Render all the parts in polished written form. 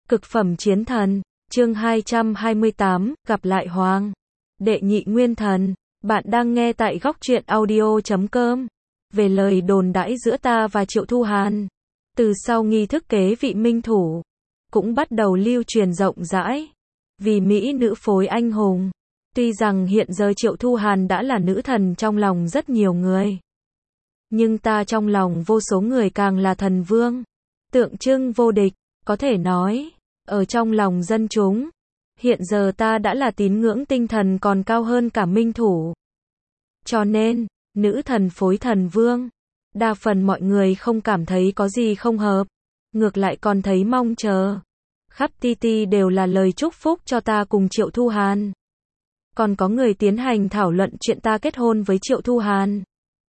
Cực phẩm chiến thần, chương 228, gặp lại Hoàng. Đệ nhị nguyên thần, bạn đang nghe tại góc truyện audio.com. Về lời đồn đãi giữa ta và Triệu Thu Hàn, từ sau nghi thức kế vị minh thủ, cũng bắt đầu lưu truyền rộng rãi. Vì mỹ nữ phối anh hùng, tuy rằng hiện giờ Triệu Thu Hàn đã là nữ thần trong lòng rất nhiều người, nhưng ta trong lòng vô số người càng là thần vương, tượng trưng vô địch, có thể nói, ở trong lòng dân chúng, hiện giờ ta đã là tín ngưỡng tinh thần còn cao hơn cả minh thủ. Cho nên, nữ thần phối thần vương, đa phần mọi người không cảm thấy có gì không hợp, ngược lại còn thấy mong chờ. Khắp TT đều là lời chúc phúc cho ta cùng Triệu Thu Hàn. Còn có người tiến hành thảo luận chuyện ta kết hôn với Triệu Thu Hàn.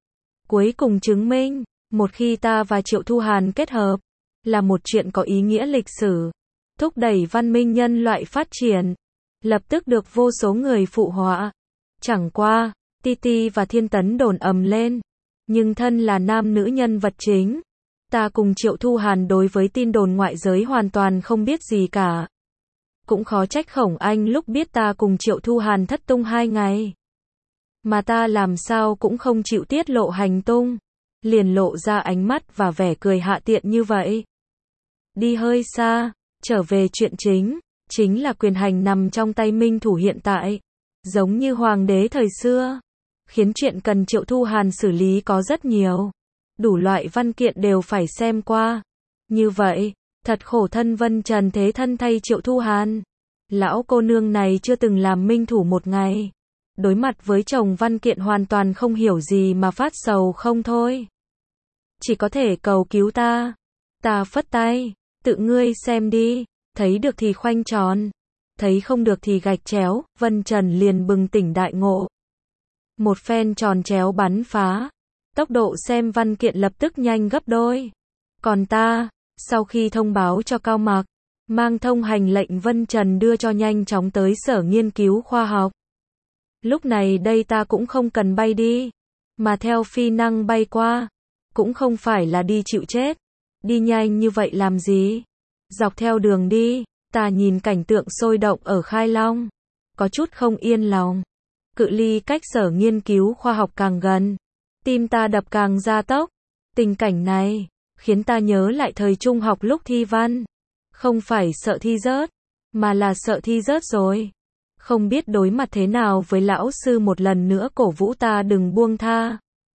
Cuối cùng chứng minh, một khi ta và Triệu Thu Hàn kết hợp, là một chuyện có ý nghĩa lịch sử, thúc đẩy văn minh nhân loại phát triển, lập tức được vô số người phụ họa. Chẳng qua, TT và Thiên Tấn đồn ầm lên, nhưng thân là nam nữ nhân vật chính, ta cùng Triệu Thu Hàn đối với tin đồn ngoại giới hoàn toàn không biết gì cả. Cũng khó trách Khổng Anh lúc biết ta cùng Triệu Thu Hàn thất tung 2 ngày, mà ta làm sao cũng không chịu tiết lộ hành tung, liền lộ ra ánh mắt và vẻ cười hạ tiện như vậy. Đi hơi xa, trở về chuyện chính là quyền hành nằm trong tay minh thủ hiện tại, giống như hoàng đế thời xưa, khiến chuyện cần Triệu Thu Hàn xử lý có rất nhiều, đủ loại văn kiện đều phải xem qua. Như vậy, thật khổ thân Vân Trần thế thân thay Triệu Thu Hàn. Lão cô nương này chưa từng làm minh thủ một ngày, đối mặt với chồng văn kiện hoàn toàn không hiểu gì mà phát sầu không thôi. Chỉ có thể cầu cứu ta. Ta phất tay, tự ngươi xem đi, thấy được thì khoanh tròn, thấy không được thì gạch chéo. Vân Trần liền bừng tỉnh đại ngộ. Một phen tròn chéo bắn phá, tốc độ xem văn kiện lập tức nhanh gấp đôi. Còn ta, sau khi thông báo cho Cao Mặc, mang thông hành lệnh Vân Trần đưa cho nhanh chóng tới sở nghiên cứu khoa học. Lúc này đây ta cũng không cần bay đi, mà theo phi năng bay qua, cũng không phải là đi chịu chết. Đi nhanh như vậy làm gì? Dọc theo đường đi, ta nhìn cảnh tượng sôi động ở Khai Long, có chút không yên lòng. Cự ly cách sở nghiên cứu khoa học càng gần, tim ta đập càng gia tốc. Tình cảnh này khiến ta nhớ lại thời trung học lúc thi văn. Không phải sợ thi rớt, mà là sợ thi rớt rồi. Không biết đối mặt thế nào với lão sư một lần nữa cổ vũ ta đừng buông tha.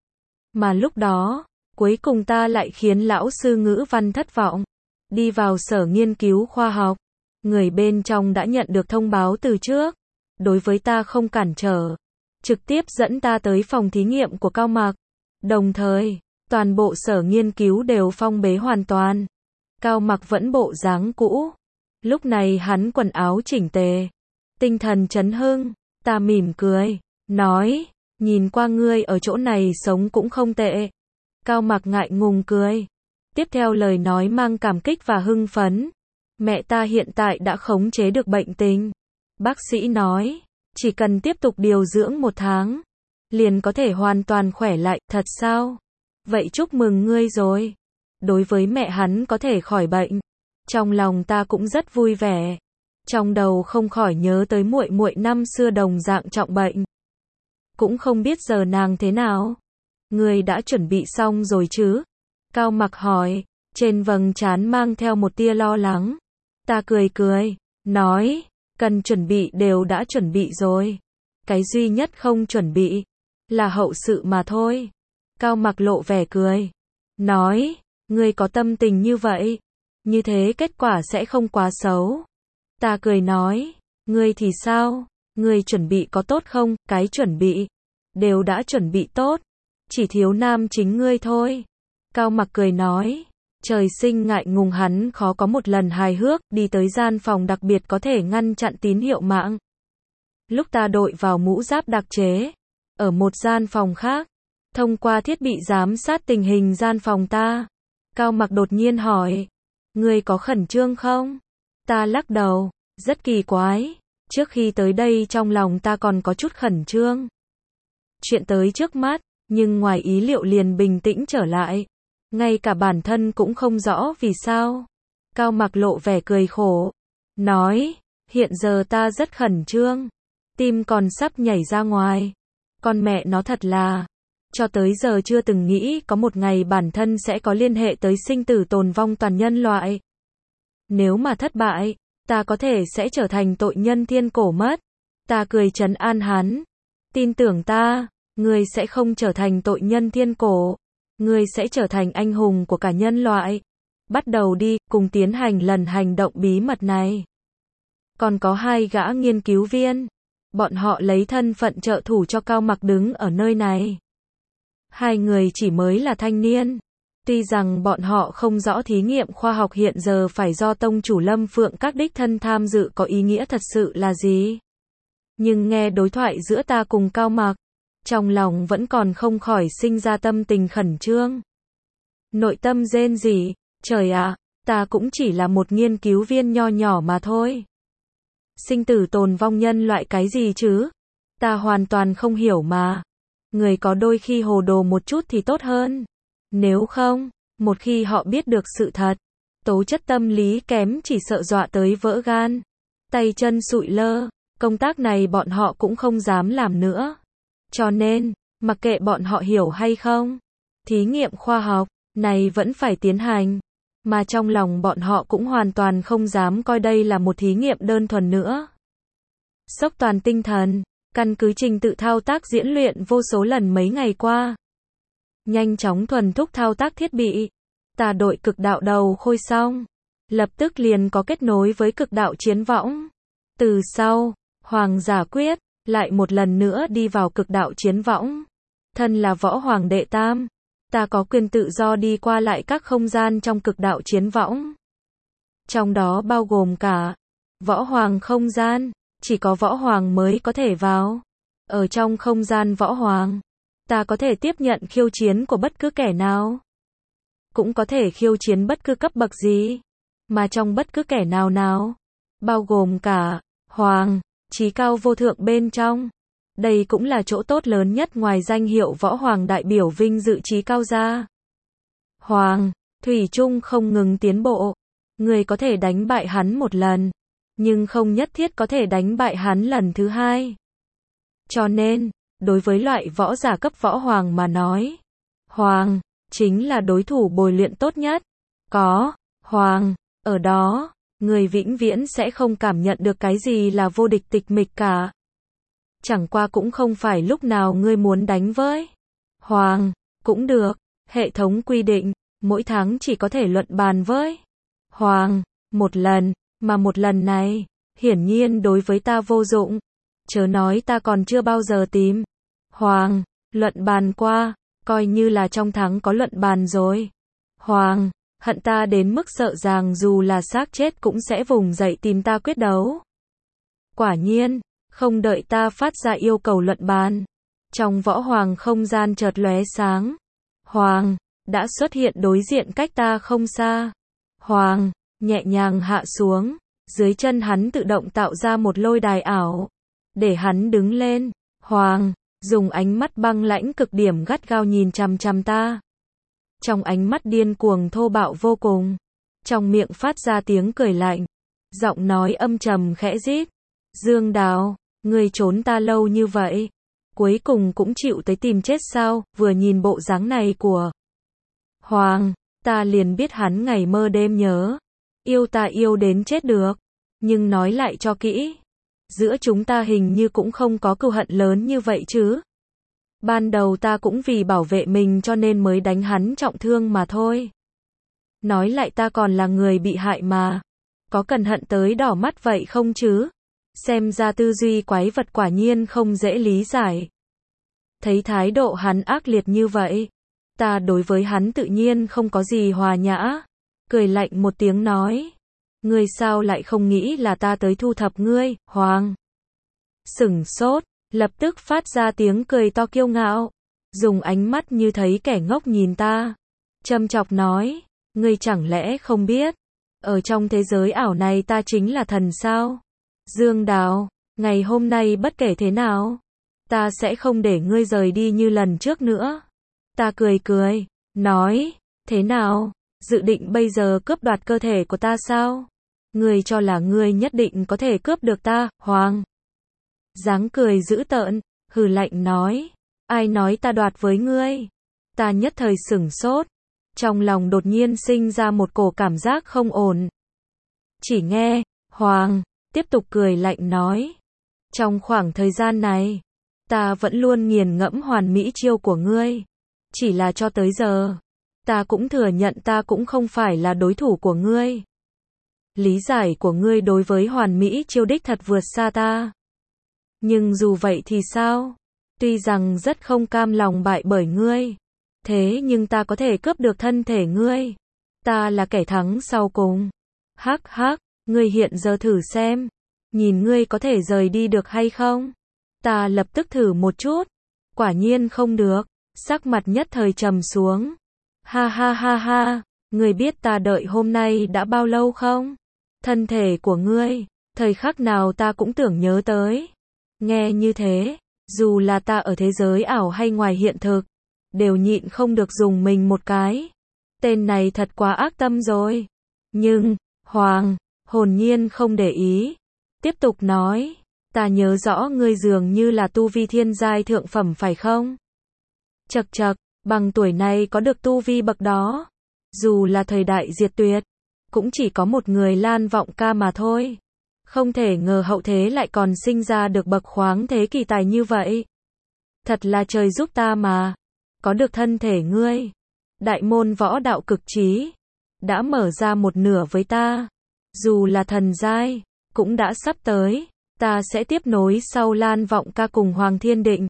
Mà lúc đó, cuối cùng ta lại khiến lão sư ngữ văn thất vọng. Đi vào sở nghiên cứu khoa học, người bên trong đã nhận được thông báo từ trước. Đối với ta không cản trở, trực tiếp dẫn ta tới phòng thí nghiệm của Cao Mặc. Đồng thời, toàn bộ sở nghiên cứu đều phong bế hoàn toàn. Cao Mặc vẫn bộ dáng cũ. Lúc này hắn quần áo chỉnh tề, tinh thần chấn hưng. Ta mỉm cười, nói, nhìn qua ngươi ở chỗ này sống cũng không tệ. Cao Mặc ngại ngùng cười. Tiếp theo lời nói mang cảm kích và hưng phấn. Mẹ ta hiện tại đã khống chế được bệnh tình. Bác sĩ nói, chỉ cần tiếp tục điều dưỡng 1 tháng, liền có thể hoàn toàn khỏe lại. Thật sao? Vậy chúc mừng ngươi rồi. Đối với mẹ hắn có thể khỏi bệnh, trong lòng ta cũng rất vui vẻ. Trong đầu không khỏi nhớ tới muội muội năm xưa đồng dạng trọng bệnh. Cũng không biết giờ nàng thế nào. Ngươi đã chuẩn bị xong rồi chứ? Cao Mặc hỏi, trên vầng trán mang theo một tia lo lắng. Ta cười cười, nói, cần chuẩn bị đều đã chuẩn bị rồi. Cái duy nhất không chuẩn bị là hậu sự mà thôi. Cao Mặc lộ vẻ cười, nói, ngươi có tâm tình như vậy, như thế kết quả sẽ không quá xấu. Ta cười nói, ngươi thì sao? Ngươi chuẩn bị có tốt không? Cái chuẩn bị đều đã chuẩn bị tốt, chỉ thiếu nam chính ngươi thôi. Cao Mặc cười nói, trời sinh ngại ngùng hắn khó có một lần hài hước, đi tới gian phòng đặc biệt có thể ngăn chặn tín hiệu mạng. Lúc ta đội vào mũ giáp đặc chế, ở một gian phòng khác, thông qua thiết bị giám sát tình hình gian phòng ta, Cao Mặc đột nhiên hỏi, ngươi có khẩn trương không? Ta lắc đầu, rất kỳ quái, trước khi tới đây trong lòng ta còn có chút khẩn trương. Chuyện tới trước mắt, nhưng ngoài ý liệu liền bình tĩnh trở lại. Ngay cả bản thân cũng không rõ vì sao. Cao Mặc lộ vẻ cười khổ. Nói, hiện giờ ta rất khẩn trương. Tim còn sắp nhảy ra ngoài. Con mẹ nó thật là, cho tới giờ chưa từng nghĩ có một ngày bản thân sẽ có liên hệ tới sinh tử tồn vong toàn nhân loại. Nếu mà thất bại, ta có thể sẽ trở thành tội nhân thiên cổ mất. Ta cười trấn an hắn. Tin tưởng ta, ngươi sẽ không trở thành tội nhân thiên cổ. Ngươi sẽ trở thành anh hùng của cả nhân loại. Bắt đầu đi, cùng tiến hành lần hành động bí mật này. Còn có 2 gã nghiên cứu viên. Bọn họ lấy thân phận trợ thủ cho Cao Mặc đứng ở nơi này. 2 người chỉ mới là thanh niên. Tuy rằng bọn họ không rõ thí nghiệm khoa học hiện giờ phải do tông chủ Lâm Phượng các đích thân tham dự có ý nghĩa thật sự là gì. Nhưng nghe đối thoại giữa ta cùng Cao Mặc, trong lòng vẫn còn không khỏi sinh ra tâm tình khẩn trương. Nội tâm rên rỉ, trời ạ, ta cũng chỉ là một nghiên cứu viên nho nhỏ mà thôi. Sinh tử tồn vong nhân loại cái gì chứ? Ta hoàn toàn không hiểu mà. Người có đôi khi hồ đồ một chút thì tốt hơn. Nếu không, một khi họ biết được sự thật, tố chất tâm lý kém chỉ sợ dọa tới vỡ gan. Tay chân sụi lơ, công tác này bọn họ cũng không dám làm nữa. Cho nên, mặc kệ bọn họ hiểu hay không, thí nghiệm khoa học này vẫn phải tiến hành. Mà trong lòng bọn họ cũng hoàn toàn không dám coi đây là một thí nghiệm đơn thuần nữa. Sốc toàn tinh thần, căn cứ trình tự thao tác diễn luyện vô số lần mấy ngày qua. Nhanh chóng thuần thúc thao tác thiết bị. Ta đội cực đạo đầu khôi xong. Lập tức liền có kết nối với cực đạo chiến võng. Từ sau, Hoàng giả quyết, lại một lần nữa đi vào cực đạo chiến võng. Thân là võ hoàng đệ tam. Ta có quyền tự do đi qua lại các không gian trong cực đạo chiến võng. Trong đó bao gồm cả võ hoàng không gian, chỉ có võ hoàng mới có thể vào. Ở trong không gian võ hoàng, ta có thể tiếp nhận khiêu chiến của bất cứ kẻ nào. Cũng có thể khiêu chiến bất cứ cấp bậc gì. Mà trong bất cứ kẻ nào, bao gồm cả hoàng, chí cao vô thượng bên trong. Đây cũng là chỗ tốt lớn nhất ngoài danh hiệu võ hoàng đại biểu vinh dự chí cao ra. Hoàng, thủy chung không ngừng tiến bộ. Người có thể đánh bại hắn một lần, nhưng không nhất thiết có thể đánh bại hắn lần thứ 2. Cho nên, đối với loại võ giả cấp võ hoàng mà nói, hoàng chính là đối thủ bồi luyện tốt nhất. Có hoàng ở đó, người vĩnh viễn sẽ không cảm nhận được cái gì là vô địch tịch mịch cả. Chẳng qua cũng không phải lúc nào ngươi muốn đánh với hoàng cũng được. Hệ thống quy định, mỗi tháng chỉ có thể luận bàn với hoàng một lần, mà một lần này, hiển nhiên đối với ta vô dụng. Chớ nói ta còn chưa bao giờ tìm hoàng luận bàn qua, coi như là trong tháng có luận bàn rồi. Hoàng hận ta đến mức sợ rằng dù là xác chết cũng sẽ vùng dậy tìm ta quyết đấu. Quả nhiên, không đợi ta phát ra yêu cầu luận bàn, trong võ hoàng không gian chợt lóe sáng. Hoàng đã xuất hiện đối diện cách ta không xa. Hoàng nhẹ nhàng hạ xuống, dưới chân hắn tự động tạo ra một lôi đài ảo, để hắn đứng lên. Hoàng dùng ánh mắt băng lãnh cực điểm gắt gao nhìn chằm chằm ta. Trong ánh mắt điên cuồng thô bạo vô cùng, trong miệng phát ra tiếng cười lạnh, giọng nói âm trầm khẽ rít. Dương Đào, ngươi trốn ta lâu như vậy, cuối cùng cũng chịu tới tìm chết sao? Vừa nhìn bộ dáng này của Hoàng, ta liền biết hắn ngày mơ đêm nhớ. Yêu ta yêu đến chết được. Nhưng nói lại cho kỹ, giữa chúng ta hình như cũng không có cừu hận lớn như vậy chứ. Ban đầu ta cũng vì bảo vệ mình cho nên mới đánh hắn trọng thương mà thôi. Nói lại ta còn là người bị hại mà. Có cần hận tới đỏ mắt vậy không chứ? Xem ra tư duy quái vật quả nhiên không dễ lý giải. Thấy thái độ hắn ác liệt như vậy, ta đối với hắn tự nhiên không có gì hòa nhã. Cười lạnh một tiếng nói, ngươi sao lại không nghĩ là ta tới thu thập ngươi, Hoàng? Sửng sốt, lập tức phát ra tiếng cười to kiêu ngạo, dùng ánh mắt như thấy kẻ ngốc nhìn ta, châm chọc nói, ngươi chẳng lẽ không biết, ở trong thế giới ảo này ta chính là thần sao? Dương Đào, ngày hôm nay bất kể thế nào, ta sẽ không để ngươi rời đi như lần trước nữa. Ta cười cười, nói, thế nào? dự định bây giờ cướp đoạt cơ thể của ta sao? Ngươi cho là ngươi nhất định có thể cướp được ta, Hoàng? Dáng cười dữ tợn, hừ lạnh nói. Ai nói ta đoạt với ngươi? Ta nhất thời sửng sốt. Trong lòng đột nhiên sinh ra một cổ cảm giác không ổn. Chỉ nghe, Hoàng, tiếp tục cười lạnh nói. Trong khoảng thời gian này, ta vẫn luôn nghiền ngẫm hoàn mỹ chiêu của ngươi. Chỉ là cho tới giờ, ta cũng thừa nhận ta cũng không phải là đối thủ của ngươi. Lý giải của ngươi đối với hoàn mỹ chiêu đích thật vượt xa ta. Nhưng dù vậy thì sao? Tuy rằng rất không cam lòng bại bởi ngươi, thế nhưng ta có thể cướp được thân thể ngươi. Ta là kẻ thắng sau cùng. Hắc hắc, ngươi hiện giờ thử xem. Nhìn ngươi có thể rời đi được hay không? Ta lập tức thử một chút. Quả nhiên không được. Sắc mặt nhất thời trầm xuống. Ha ha ha ha, ngươi biết ta đợi hôm nay đã bao lâu không? Thân thể của ngươi, thời khắc nào ta cũng tưởng nhớ tới. Nghe như thế, dù là ta ở thế giới ảo hay ngoài hiện thực, đều nhịn không được dùng mình một cái. Tên này thật quá ác tâm rồi. Nhưng, Hoàng, hồn nhiên không để ý. Tiếp tục nói, ta nhớ rõ ngươi dường như là tu vi thiên giai thượng phẩm phải không? Chậc chậc, bằng tuổi này có được tu vi bậc đó. Dù là thời đại diệt tuyệt, cũng chỉ có một người Lan Vọng Ca mà thôi. Không thể ngờ hậu thế lại còn sinh ra được bậc khoáng thế kỳ tài như vậy. Thật là trời giúp ta mà. Có được thân thể ngươi. Đại môn võ đạo cực trí đã mở ra một nửa với ta. Dù là thần giai, cũng đã sắp tới. Ta sẽ tiếp nối sau Lan Vọng Ca cùng Hoàng Thiên Định.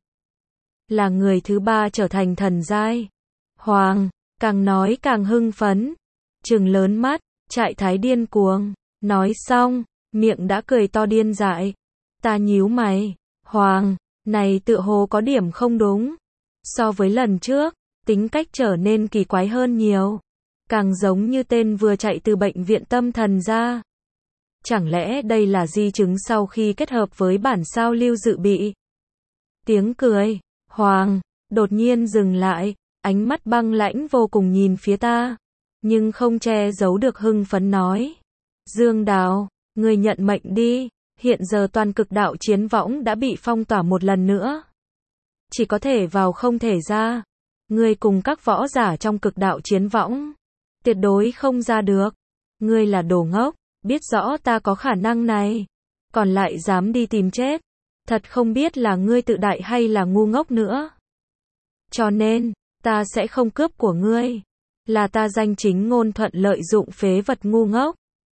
Là người thứ ba trở thành thần giai. Hoàng, càng nói càng hưng phấn. Trừng lớn mắt, trạng thái điên cuồng. Nói xong, miệng đã cười to điên dại. Ta nhíu mày. Hoàng, này tựa hồ có điểm không đúng. So với lần trước, tính cách trở nên kỳ quái hơn nhiều. Càng giống như tên vừa chạy từ bệnh viện tâm thần ra. Chẳng lẽ đây là di chứng sau khi kết hợp với bản sao lưu dự bị? Tiếng cười, Hoàng, đột nhiên dừng lại, ánh mắt băng lãnh vô cùng nhìn phía ta. Nhưng không che giấu được hưng phấn nói. Dương Đào, ngươi nhận mệnh đi, hiện giờ toàn cực đạo chiến võng đã bị phong tỏa một lần nữa. Chỉ có thể vào không thể ra. Ngươi cùng các võ giả trong cực đạo chiến võng, tuyệt đối không ra được. Ngươi là đồ ngốc, biết rõ ta có khả năng này, còn lại dám đi tìm chết. Thật không biết là ngươi tự đại hay là ngu ngốc nữa. Cho nên, ta sẽ không cướp của ngươi. Là ta danh chính ngôn thuận lợi dụng phế vật ngu ngốc.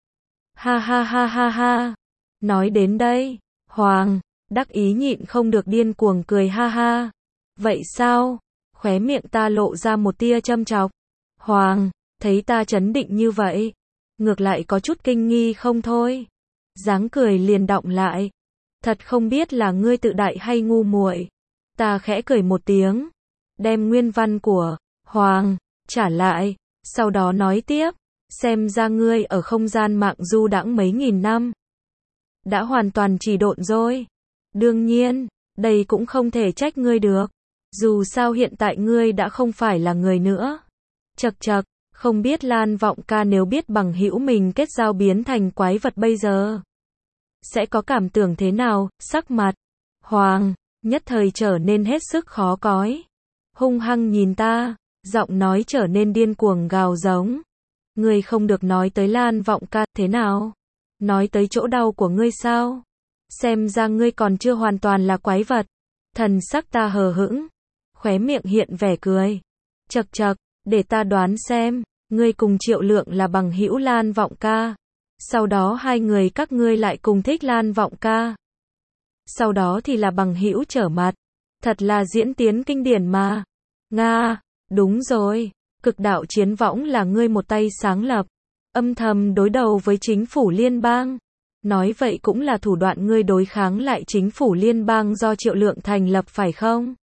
Ha ha ha ha ha. Nói đến đây, Hoàng, đắc ý nhịn không được điên cuồng cười ha ha. Vậy sao? Khóe miệng ta lộ ra một tia châm chọc. Hoàng, thấy ta trấn định như vậy, ngược lại có chút kinh nghi không thôi. Dáng cười liền đọng lại. Thật không biết là ngươi tự đại hay ngu muội. Ta khẽ cười một tiếng, đem nguyên văn của Hoàng trả lại, sau đó nói tiếp, xem ra ngươi ở không gian mạng du đãng mấy nghìn năm, đã hoàn toàn trì độn rồi. Đương nhiên, đây cũng không thể trách ngươi được. Dù sao hiện tại ngươi đã không phải là người nữa. Chậc chậc, không biết Lan Vọng Ca nếu biết bằng hữu mình kết giao biến thành quái vật bây giờ, sẽ có cảm tưởng thế nào? Sắc mặt Hoàng nhất thời trở nên hết sức khó coi. Hung hăng nhìn ta, giọng nói trở nên điên cuồng gào giống. Ngươi không được nói tới Lan Vọng Ca, thế nào? Nói tới chỗ đau của ngươi sao? Xem ra ngươi còn chưa hoàn toàn là quái vật. Thần sắc ta hờ hững, khóe miệng hiện vẻ cười. Chậc chậc, để ta đoán xem, ngươi cùng Triệu Lượng là bằng hữu Lan Vọng Ca. Sau đó hai người các ngươi lại cùng thích Lan Vọng Ca. Sau đó thì là bằng hữu trở mặt. Thật là diễn tiến kinh điển mà. Nga, đúng rồi, cực đạo chiến võng là ngươi một tay sáng lập, âm thầm đối đầu với chính phủ liên bang. Nói vậy cũng là thủ đoạn ngươi đối kháng lại chính phủ liên bang do Triệu Lượng thành lập phải không?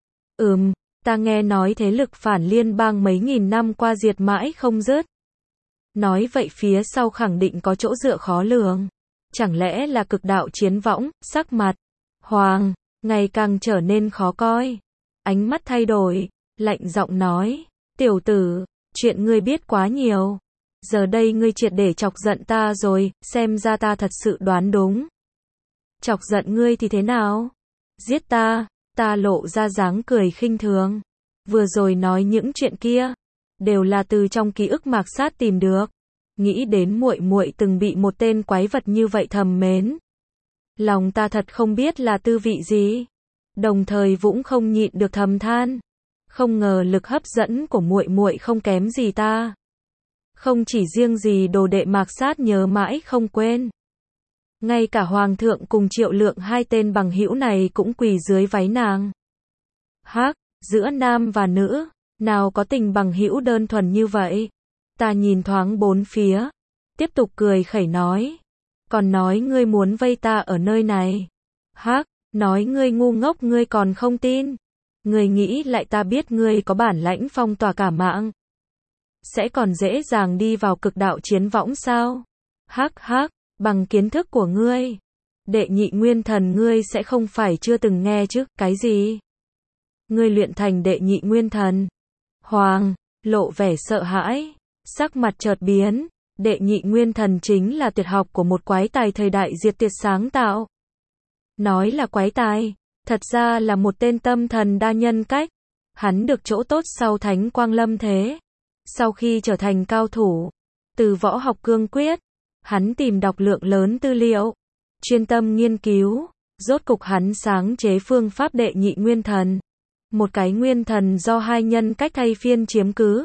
Ta nghe nói thế lực phản liên bang mấy nghìn năm qua diệt mãi không dứt. Nói vậy phía sau khẳng định có chỗ dựa khó lường. Chẳng lẽ là cực đạo chiến võng? Sắc mặt Hoàng ngày càng trở nên khó coi. Ánh mắt thay đổi, lạnh giọng nói, tiểu tử, Chuyện ngươi biết quá nhiều. Giờ đây ngươi triệt để chọc giận ta rồi, xem ra ta thật sự đoán đúng. Chọc giận ngươi thì thế nào? Giết ta, ta lộ ra dáng cười khinh thường. Vừa rồi nói những chuyện kia, đều là từ trong ký ức Mạc Sát tìm được. Nghĩ đến muội muội từng bị một tên quái vật như vậy thầm mến. Lòng ta thật không biết là tư vị gì. Đồng thời cũng không nhịn được thầm than. Không ngờ lực hấp dẫn của muội muội không kém gì ta. Không chỉ riêng gì đồ đệ Mạc Sát nhớ mãi không quên. Ngay cả Hoàng thượng cùng Triệu Lượng hai tên bằng hữu này cũng quỳ dưới váy nàng. Hắc, giữa nam và nữ, nào có tình bằng hữu đơn thuần như vậy. Ta nhìn thoáng bốn phía, tiếp tục cười khẩy nói. Còn nói ngươi muốn vây ta ở nơi này. Hắc, nói ngươi ngu ngốc ngươi còn không tin. Ngươi nghĩ lại ta biết ngươi có bản lãnh phong tỏa cả mạng. Sẽ còn dễ dàng đi vào cực đạo chiến võng sao? Hắc hắc, bằng kiến thức của ngươi. Đệ nhị nguyên thần ngươi sẽ không phải chưa từng nghe chứ, cái gì? Ngươi luyện thành đệ nhị nguyên thần. Hoàng, lộ vẻ sợ hãi, sắc mặt chợt biến. Đệ nhị nguyên thần chính là tuyệt học của một quái tài thời đại diệt tuyệt sáng tạo. Nói là quái tài, thật ra là một tên tâm thần đa nhân cách. Hắn được chỗ tốt sau Thánh Quang Lâm Thế. Sau khi trở thành cao thủ, từ võ học cương quyết, hắn tìm đọc lượng lớn tư liệu, chuyên tâm nghiên cứu, rốt cục hắn sáng chế phương pháp đệ nhị nguyên thần. Một cái nguyên thần do hai nhân cách thay phiên chiếm cứ.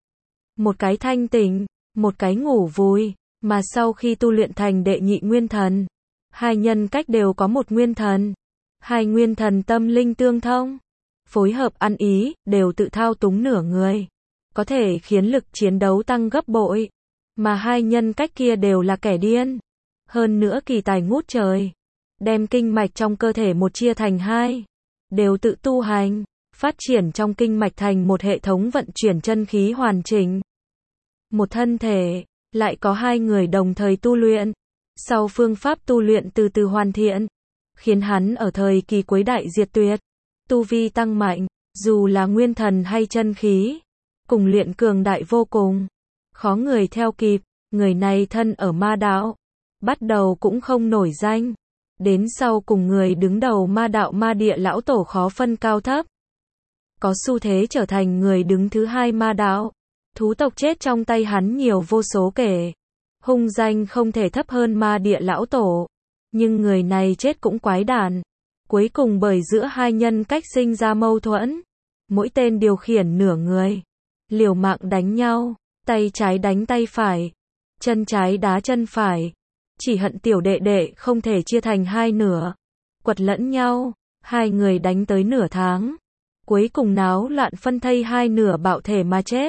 Một cái thanh tỉnh, một cái ngủ vùi, mà sau khi tu luyện thành đệ nhị nguyên thần, hai nhân cách đều có một nguyên thần. Hai nguyên thần tâm linh tương thông, phối hợp ăn ý, đều tự thao túng nửa người. Có thể khiến lực chiến đấu tăng gấp bội. Mà hai nhân cách kia đều là kẻ điên. Hơn nữa kỳ tài ngút trời. Đem kinh mạch trong cơ thể một chia thành hai. Đều tự tu hành, phát triển trong kinh mạch thành một hệ thống vận chuyển chân khí hoàn chỉnh. Một thân thể, lại có hai người đồng thời tu luyện. Sau phương pháp tu luyện từ từ hoàn thiện, khiến hắn ở thời kỳ cuối đại diệt tuyệt, tu vi tăng mạnh, dù là nguyên thần hay chân khí, cùng luyện cường đại vô cùng, khó người theo kịp. Người này thân ở ma đạo, bắt đầu cũng không nổi danh, đến sau cùng người đứng đầu ma đạo ma địa lão tổ khó phân cao thấp, có xu thế trở thành người đứng thứ hai ma đạo. Thú tộc chết trong tay hắn nhiều vô số kể, hung danh không thể thấp hơn ma địa lão tổ, nhưng người này chết cũng quái đản. Cuối cùng bởi giữa hai nhân cách sinh ra mâu thuẫn, mỗi tên điều khiển nửa người, liều mạng đánh nhau, tay trái đánh tay phải, chân trái đá chân phải, chỉ hận tiểu đệ đệ không thể chia thành hai nửa, quật lẫn nhau, hai người đánh tới nửa tháng, cuối cùng náo loạn phân thây hai nửa bạo thể mà chết.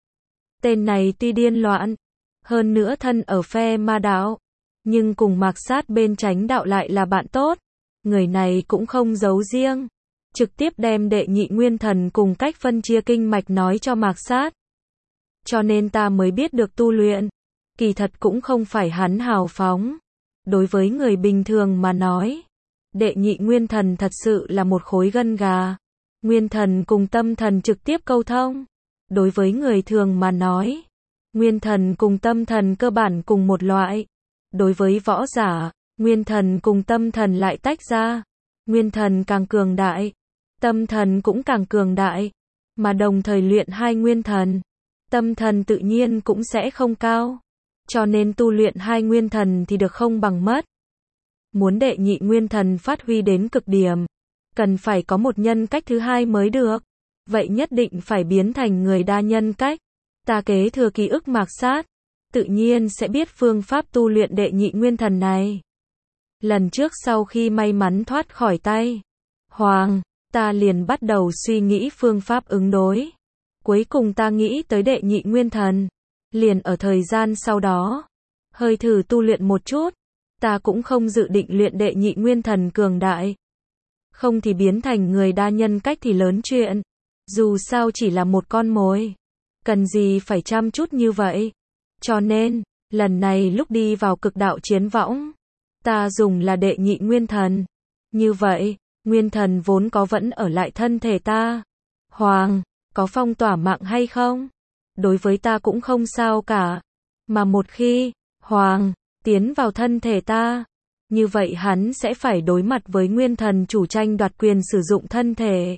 Tên này tuy điên loạn, hơn nữa thân ở phe ma đạo, nhưng cùng Mạc Sát bên Chánh đạo lại là bạn tốt. Người này cũng không giấu riêng, trực tiếp đem đệ nhị nguyên thần cùng cách phân chia kinh mạch nói cho Mạc Sát. Cho nên ta mới biết được tu luyện, kỳ thật cũng không phải hắn hào phóng. Đối với người bình thường mà nói, đệ nhị nguyên thần thật sự là một khối gân gà. Nguyên thần cùng tâm thần trực tiếp câu thông. Đối với người thường mà nói, nguyên thần cùng tâm thần cơ bản cùng một loại. Đối với võ giả, nguyên thần cùng tâm thần lại tách ra. Nguyên thần càng cường đại, tâm thần cũng càng cường đại. Mà đồng thời luyện hai nguyên thần, tâm thần tự nhiên cũng sẽ không cao. Cho nên tu luyện hai nguyên thần thì được không bằng mất. Muốn đệ nhị nguyên thần phát huy đến cực điểm, cần phải có một nhân cách thứ hai mới được. Vậy nhất định phải biến thành người đa nhân cách. Ta kế thừa ký ức Mạc Sát, tự nhiên sẽ biết phương pháp tu luyện đệ nhị nguyên thần này. Lần trước sau khi may mắn thoát khỏi tay Hoàng, ta liền bắt đầu suy nghĩ phương pháp ứng đối. Cuối cùng ta nghĩ tới đệ nhị nguyên thần. Liền ở thời gian sau đó, hơi thử tu luyện một chút. Ta cũng không dự định luyện đệ nhị nguyên thần cường đại. Không thì biến thành người đa nhân cách thì lớn chuyện. Dù sao chỉ là một con mồi, cần gì phải chăm chút như vậy. Cho nên, lần này lúc đi vào cực đạo chiến võng, ta dùng là đệ nhị nguyên thần. Như vậy, nguyên thần vốn có vẫn ở lại thân thể ta. Hoàng, có phong tỏa mạng hay không? đối với ta cũng không sao cả. Mà một khi, Hoàng, tiến vào thân thể ta, như vậy hắn sẽ phải đối mặt với nguyên thần chủ tranh đoạt quyền sử dụng thân thể.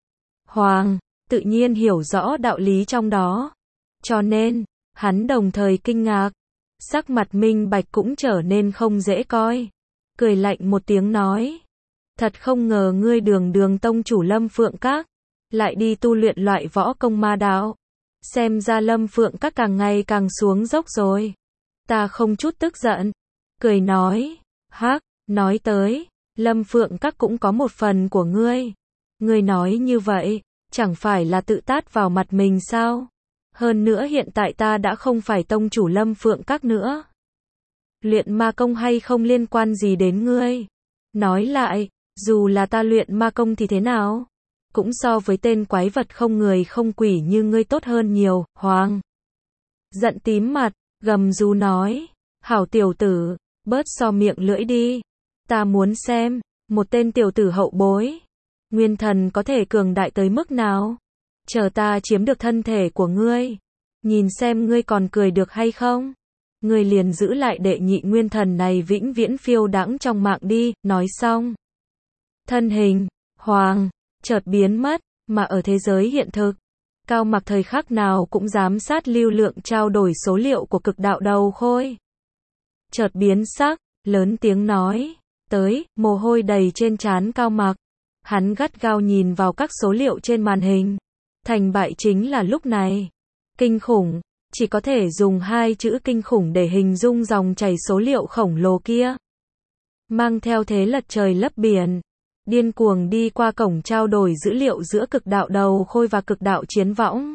Hoàng, tự nhiên hiểu rõ đạo lý trong đó. Cho nên, hắn đồng thời kinh ngạc. Sắc mặt Minh Bạch cũng trở nên không dễ coi. Cười lạnh một tiếng nói. Thật không ngờ ngươi Đường tông chủ Lâm Phượng Các, lại đi tu luyện loại võ công ma đạo. Xem ra Lâm Phượng Các càng ngày càng xuống dốc rồi. Ta không chút tức giận. Cười nói. Hắc, nói tới, Lâm Phượng Các cũng có một phần của ngươi. Ngươi nói như vậy, chẳng phải là tự tát vào mặt mình sao? Hơn nữa hiện tại ta đã không phải tông chủ Lâm Phượng Các nữa. Luyện ma công hay không liên quan gì đến ngươi. Nói lại, dù là ta luyện ma công thì thế nào? Cũng so với tên quái vật không người không quỷ như ngươi tốt hơn nhiều, Hoàng. Giận tím mặt, gầm rú nói. Hảo tiểu tử, bớt so miệng lưỡi đi. Ta muốn xem, một tên tiểu tử hậu bối. Nguyên thần có thể cường đại tới mức nào? Chờ ta chiếm được thân thể của ngươi. Nhìn xem ngươi còn cười được hay không? Ngươi liền giữ lại đệ nhị nguyên thần này vĩnh viễn phiêu đãng trong mạng đi, nói xong. Thân hình, Hoàng, chợt biến mất, mà ở thế giới hiện thực. Cao Mặc thời khắc nào cũng giám sát lưu lượng trao đổi số liệu của cực đạo đầu khôi. Chợt biến sắc, lớn tiếng nói. Tới, mồ hôi đầy trên trán Cao Mặc. Hắn gắt gao nhìn vào các số liệu trên màn hình. Thành bại chính là lúc này. Kinh khủng, chỉ có thể dùng hai chữ kinh khủng để hình dung dòng chảy số liệu khổng lồ kia. Mang theo thế lật trời lấp biển. Điên cuồng đi qua cổng trao đổi dữ liệu giữa cực đạo đầu khôi và cực đạo chiến võng.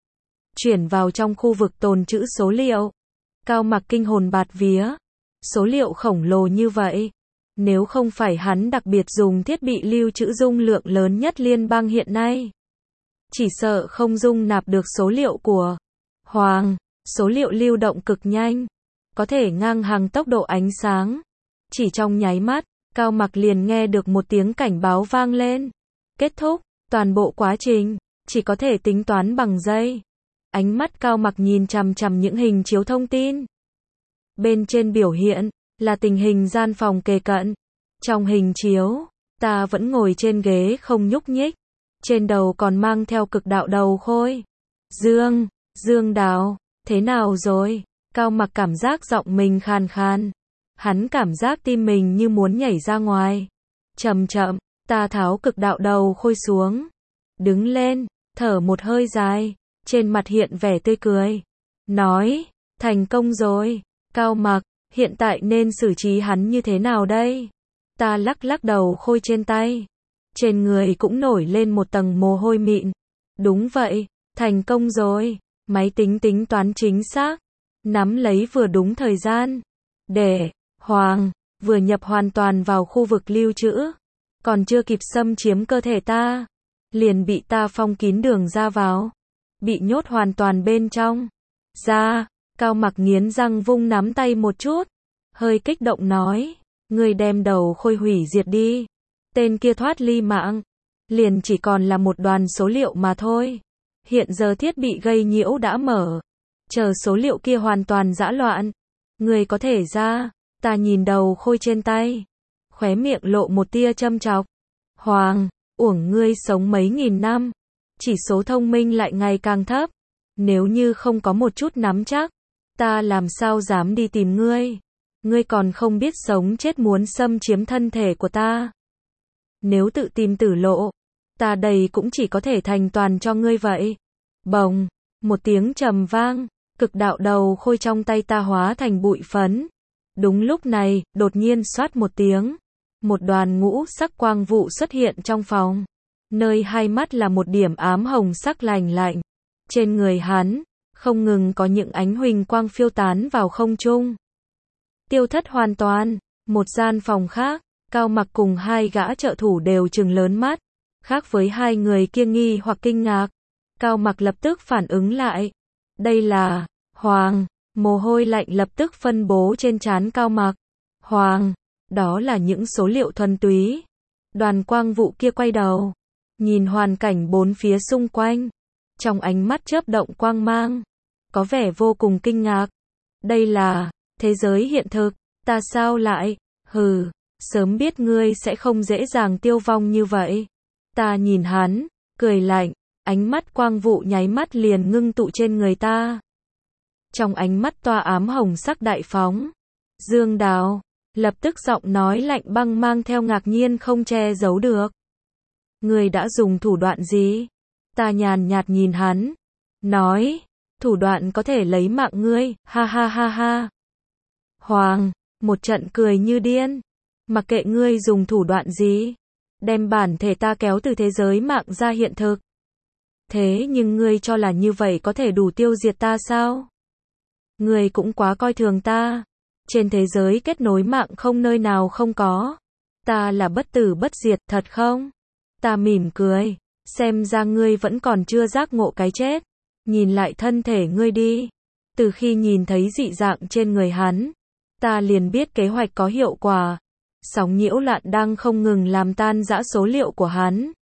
Chuyển vào trong khu vực tồn trữ số liệu. Cao Mặc kinh hồn bạt vía. Số liệu khổng lồ như vậy. Nếu không phải hắn đặc biệt dùng thiết bị lưu trữ dung lượng lớn nhất liên bang hiện nay. Chỉ sợ không dung nạp được số liệu của Hoàng. Số liệu lưu động cực nhanh. Có thể ngang hàng tốc độ ánh sáng. Chỉ trong nháy mắt, Cao Mặc liền nghe được một tiếng cảnh báo vang lên. Kết thúc, toàn bộ quá trình, chỉ có thể tính toán bằng giây. Ánh mắt Cao Mặc nhìn chằm chằm những hình chiếu thông tin. Bên trên biểu hiện, là tình hình gian phòng kề cận. Trong hình chiếu, ta vẫn ngồi trên ghế không nhúc nhích. Trên đầu còn mang theo cực đạo đầu khôi. Dương Đào, thế nào rồi? Cao Mặc cảm giác giọng mình khàn khàn. Hắn cảm giác tim mình như muốn nhảy ra ngoài. Chậm chậm, ta tháo cực đạo đầu khôi xuống. Đứng lên, thở một hơi dài. Trên mặt hiện vẻ tươi cười. Nói, thành công rồi. Cao Mặc, hiện tại nên xử trí hắn như thế nào đây? Ta lắc đầu khôi trên tay. Trên người cũng nổi lên một tầng mồ hôi mịn. Đúng vậy, thành công rồi. Máy tính tính toán chính xác. Nắm lấy vừa đúng thời gian. Để Hoàng vừa nhập hoàn toàn vào khu vực lưu trữ. Còn chưa kịp xâm chiếm cơ thể ta. Liền bị ta phong kín đường ra vào. Bị nhốt hoàn toàn bên trong. Ra, Cao Mặc nghiến răng vung nắm tay một chút. Hơi kích động nói. Ngươi đem đầu khôi hủy diệt đi. Tên kia thoát ly mạng. Liền chỉ còn là một đoàn số liệu mà thôi. Hiện giờ thiết bị gây nhiễu đã mở. Chờ số liệu kia hoàn toàn giã loạn. Ngươi có thể ra. Ta nhìn đầu khôi trên tay. Khóe miệng lộ một tia châm chọc. Hoàng, uổng ngươi sống mấy nghìn năm. Chỉ số thông minh lại ngày càng thấp. Nếu như không có một chút nắm chắc. Ta làm sao dám đi tìm ngươi. Ngươi còn không biết sống chết muốn xâm chiếm thân thể của ta. Nếu tự tìm tử lộ. Ta đây cũng chỉ có thể thành toàn cho ngươi vậy. Bồng, một tiếng trầm vang. Cực đạo đầu khôi trong tay ta hóa thành bụi phấn. Đúng lúc này, đột nhiên xoát một tiếng. Một đoàn ngũ sắc quang vụ xuất hiện trong phòng. Nơi hai mắt là một điểm ám hồng sắc lành lạnh. Trên người hắn, không ngừng có những ánh huỳnh quang phiêu tán vào không trung. Tiêu thất hoàn toàn. Một gian phòng khác, Cao Mặc cùng hai gã trợ thủ đều trừng lớn mắt. Khác với hai người kia nghi hoặc kinh ngạc. Cao Mặc lập tức phản ứng lại. Đây là Hoàng. Mồ hôi lạnh lập tức phân bố trên trán Cao Mặc. Hoàng, đó là những số liệu thuần túy. Đoàn quang vụ kia quay đầu, nhìn hoàn cảnh bốn phía xung quanh. Trong ánh mắt chớp động quang mang, có vẻ vô cùng kinh ngạc. Đây là thế giới hiện thực, ta sao lại, sớm biết ngươi sẽ không dễ dàng tiêu vong như vậy. Ta nhìn hắn, cười lạnh, ánh mắt quang vụ nháy mắt liền ngưng tụ trên người ta. Trong ánh mắt toa ám hồng sắc đại phóng. Dương Đào, lập tức giọng nói lạnh băng mang theo ngạc nhiên không che giấu được. Ngươi đã dùng thủ đoạn gì? Ta nhàn nhạt nhìn hắn, nói, thủ đoạn có thể lấy mạng ngươi, ha ha ha ha. Hoàng, một trận cười như điên, mặc kệ ngươi dùng thủ đoạn gì, đem bản thể ta kéo từ thế giới mạng ra hiện thực. Thế nhưng ngươi cho là như vậy có thể đủ tiêu diệt ta sao? Ngươi cũng quá coi thường ta. Trên thế giới kết nối mạng không nơi nào không có. Ta là bất tử bất diệt, thật không? Ta mỉm cười, xem ra ngươi vẫn còn chưa giác ngộ cái chết. Nhìn lại thân thể ngươi đi. Từ khi nhìn thấy dị dạng trên người hắn, ta liền biết kế hoạch có hiệu quả. Sóng nhiễu loạn đang không ngừng làm tan rã số liệu của hắn.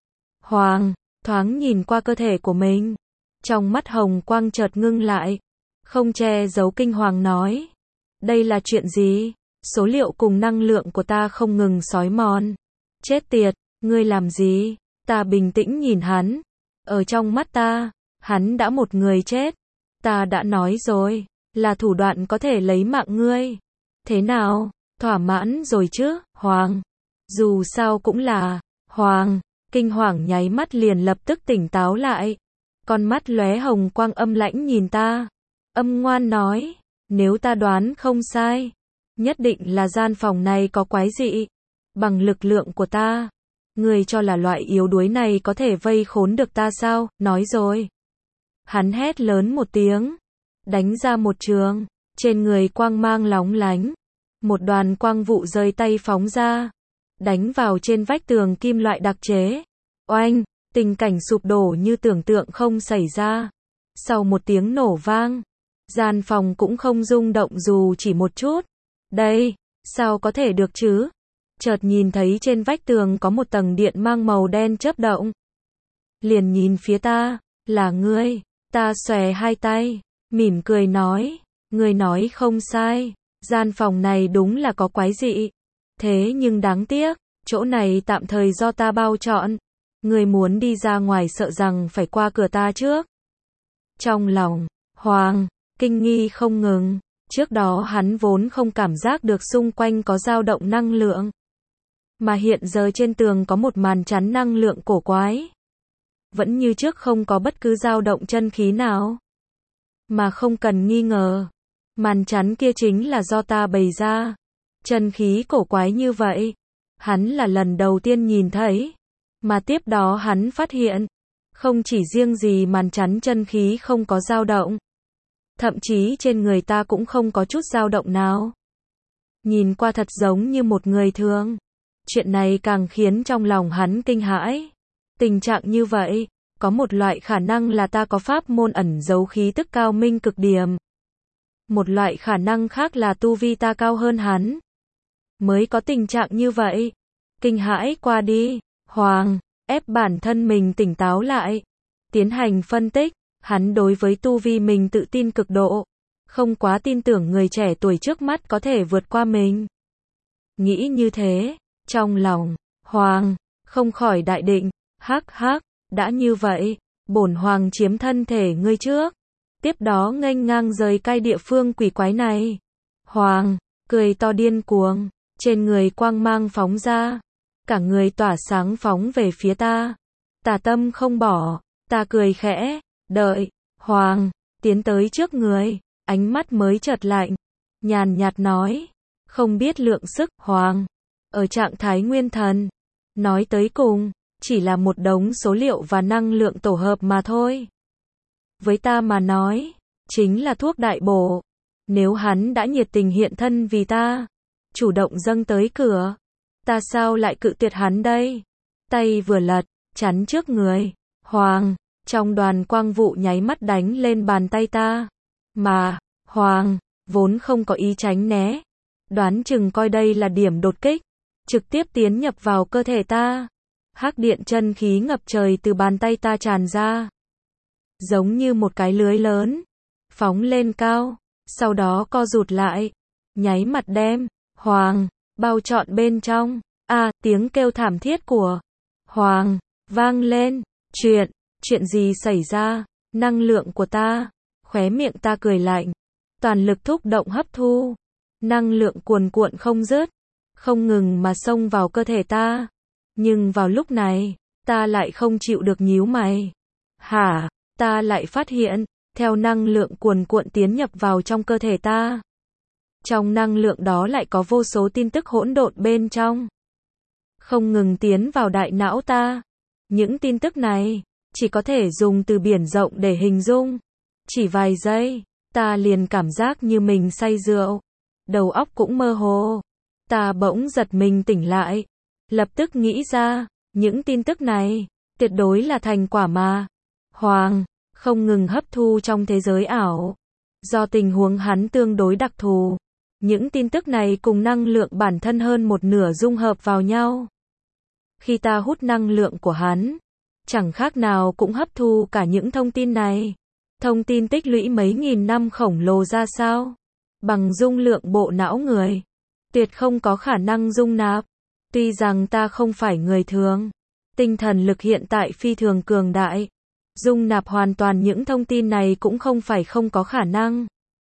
Hoàng, thoáng nhìn qua cơ thể của mình. Trong mắt hồng quang chợt ngưng lại. Không che giấu kinh hoàng nói. Đây là chuyện gì? Số liệu cùng năng lượng của ta không ngừng xói mòn. Chết tiệt, ngươi làm gì? Ta bình tĩnh nhìn hắn. Ở trong mắt ta, hắn đã một người chết. Ta đã nói rồi, là thủ đoạn có thể lấy mạng ngươi. Thế nào? Thỏa mãn rồi chứ, Hoàng? Dù sao cũng là, Hoàng. Kinh hoàng nháy mắt liền lập tức tỉnh táo lại. Con mắt lóe hồng quang âm lãnh nhìn ta. Âm ngoan nói, nếu ta đoán không sai, nhất định là gian phòng này có quái dị. Bằng lực lượng của ta, ngươi cho là loại yếu đuối này có thể vây khốn được ta sao? Nói rồi. Hắn hét lớn một tiếng, đánh ra một trường, trên người quang mang lóng lánh. Một đoàn quang vụ rơi tay phóng ra, đánh vào trên vách tường kim loại đặc chế. Oanh, tình cảnh sụp đổ như tưởng tượng không xảy ra. Sau một tiếng nổ vang, gian phòng cũng không rung động dù chỉ một chút. Đây, sao có thể được chứ? Chợt nhìn thấy trên vách tường có một tầng điện mang màu đen chớp động. Liền nhìn phía ta, là ngươi. Ta xòe hai tay, mỉm cười nói, ngươi nói không sai, gian phòng này đúng là có quái dị. Thế nhưng đáng tiếc, chỗ này tạm thời do ta bao trọn. Ngươi muốn đi ra ngoài sợ rằng phải qua cửa ta trước. Trong lòng, Hoàng, kinh nghi không ngừng. Trước đó hắn vốn không cảm giác được xung quanh có dao động năng lượng. Mà hiện giờ trên tường có một màn chắn năng lượng cổ quái. Vẫn như trước không có bất cứ dao động chân khí nào. Mà không cần nghi ngờ, màn chắn kia chính là do ta bày ra. Chân khí cổ quái như vậy, hắn là lần đầu tiên nhìn thấy. Mà tiếp đó hắn phát hiện, không chỉ riêng gì màn chắn chân khí không có dao động, thậm chí trên người ta cũng không có chút dao động nào. Nhìn qua thật giống như một người thường. Chuyện này càng khiến trong lòng hắn kinh hãi. Tình trạng như vậy, có một loại khả năng là ta có pháp môn ẩn giấu khí tức cao minh cực điểm. Một loại khả năng khác là tu vi ta cao hơn hắn. Mới có tình trạng như vậy. Kinh hãi qua đi, Hoàng, ép bản thân mình tỉnh táo lại. Tiến hành phân tích, hắn đối với tu vi mình tự tin cực độ. Không quá tin tưởng người trẻ tuổi trước mắt có thể vượt qua mình. Nghĩ như thế, trong lòng, Hoàng, không khỏi đại định, hắc hắc, đã như vậy, bổn Hoàng chiếm thân thể ngươi trước. Tiếp đó nghênh ngang rời cai địa phương quỷ quái này. Hoàng, cười to điên cuồng, trên người quang mang phóng ra. Cả người tỏa sáng phóng về phía ta. Tà tâm không bỏ, ta cười khẽ, đợi, Hoàng, tiến tới trước người, ánh mắt mới chợt lạnh. Nhàn nhạt nói, không biết lượng sức, Hoàng. Ở trạng thái nguyên thần, nói tới cùng, chỉ là một đống số liệu và năng lượng tổ hợp mà thôi. Với ta mà nói, chính là thuốc đại bổ. Nếu hắn đã nhiệt tình hiện thân vì ta, chủ động dâng tới cửa, ta sao lại cự tuyệt hắn đây? Tay vừa lật, chắn trước người, Hoàng, trong đoàn quang vụ nháy mắt đánh lên bàn tay ta. Mà, Hoàng, vốn không có ý tránh né, đoán chừng coi đây là điểm đột kích, trực tiếp tiến nhập vào cơ thể ta. Hắc điện chân khí ngập trời từ bàn tay ta tràn ra. giống như một cái lưới lớn, phóng lên cao, sau đó co rụt lại, nháy mặt đem Hoàng bao trọn bên trong. Tiếng kêu thảm thiết của Hoàng vang lên. Chuyện gì xảy ra? Năng lượng của ta. Khóe miệng ta cười lạnh, toàn lực thúc động hấp thu. Năng lượng cuồn cuộn không dứt, không ngừng mà xông vào cơ thể ta. Nhưng vào lúc này, ta lại không chịu được nhíu mày. Ta lại phát hiện, theo năng lượng cuồn cuộn tiến nhập vào trong cơ thể ta, trong năng lượng đó lại có vô số tin tức hỗn độn bên trong, không ngừng tiến vào đại não ta. Những tin tức này, chỉ có thể dùng từ biển rộng để hình dung. Chỉ vài giây, ta liền cảm giác như mình say rượu, đầu óc cũng mơ hồ. Ta bỗng giật mình tỉnh lại, lập tức nghĩ ra, những tin tức này, tuyệt đối là thành quả mà Hoàng không ngừng hấp thu trong thế giới ảo. Do tình huống hắn tương đối đặc thù, những tin tức này cùng năng lượng bản thân hơn một nửa dung hợp vào nhau. Khi ta hút năng lượng của hắn, chẳng khác nào cũng hấp thu cả những thông tin này. Thông tin tích lũy mấy nghìn năm khổng lồ ra sao, bằng dung lượng bộ não người, tuyệt không có khả năng dung nạp. Tuy rằng ta không phải người thường, tinh thần lực hiện tại phi thường cường đại, dung nạp hoàn toàn những thông tin này cũng không phải không có khả năng.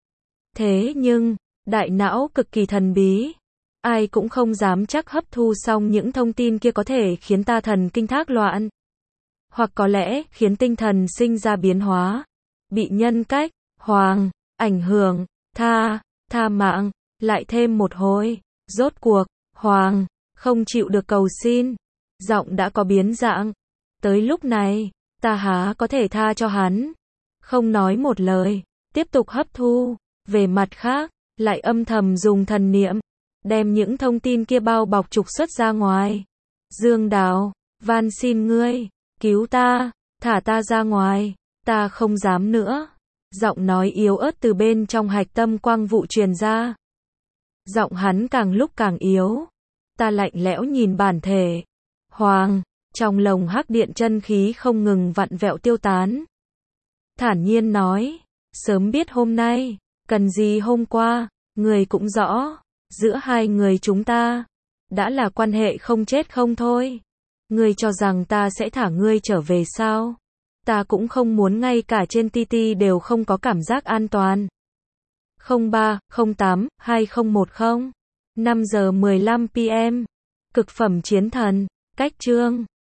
Thế nhưng, đại não cực kỳ thần bí, ai cũng không dám chắc hấp thu xong những thông tin kia có thể khiến ta thần kinh thác loạn, hoặc có lẽ khiến tinh thần sinh ra biến hóa, bị nhân cách Hoàng ảnh hưởng, tha mạng. Lại thêm một hồi, rốt cuộc Hoàng không chịu được cầu xin, giọng đã có biến dạng. Tới lúc này, ta há có thể tha cho hắn, không nói một lời, tiếp tục hấp thu. Về mặt khác, lại âm thầm dùng thần niệm, đem những thông tin kia bao bọc trục xuất ra ngoài. Dương Đào, van xin ngươi, cứu ta, thả ta ra ngoài, ta không dám nữa. Giọng nói yếu ớt từ bên trong hạch tâm quang vụ truyền ra. Giọng hắn càng lúc càng yếu. Ta lạnh lẽo nhìn bản thể Hoàng, trong lồng hắc điện chân khí không ngừng vặn vẹo tiêu tán. Thản nhiên nói, sớm biết hôm nay, cần gì hôm qua, người cũng rõ, giữa hai người chúng ta, đã là quan hệ không chết không thôi. Ngươi cho rằng ta sẽ thả ngươi trở về sao? Ta cũng không muốn ngay cả trên TT đều không có cảm giác an toàn. 03082010 5 giờ 15 PM. Cực phẩm chiến thần, cách chương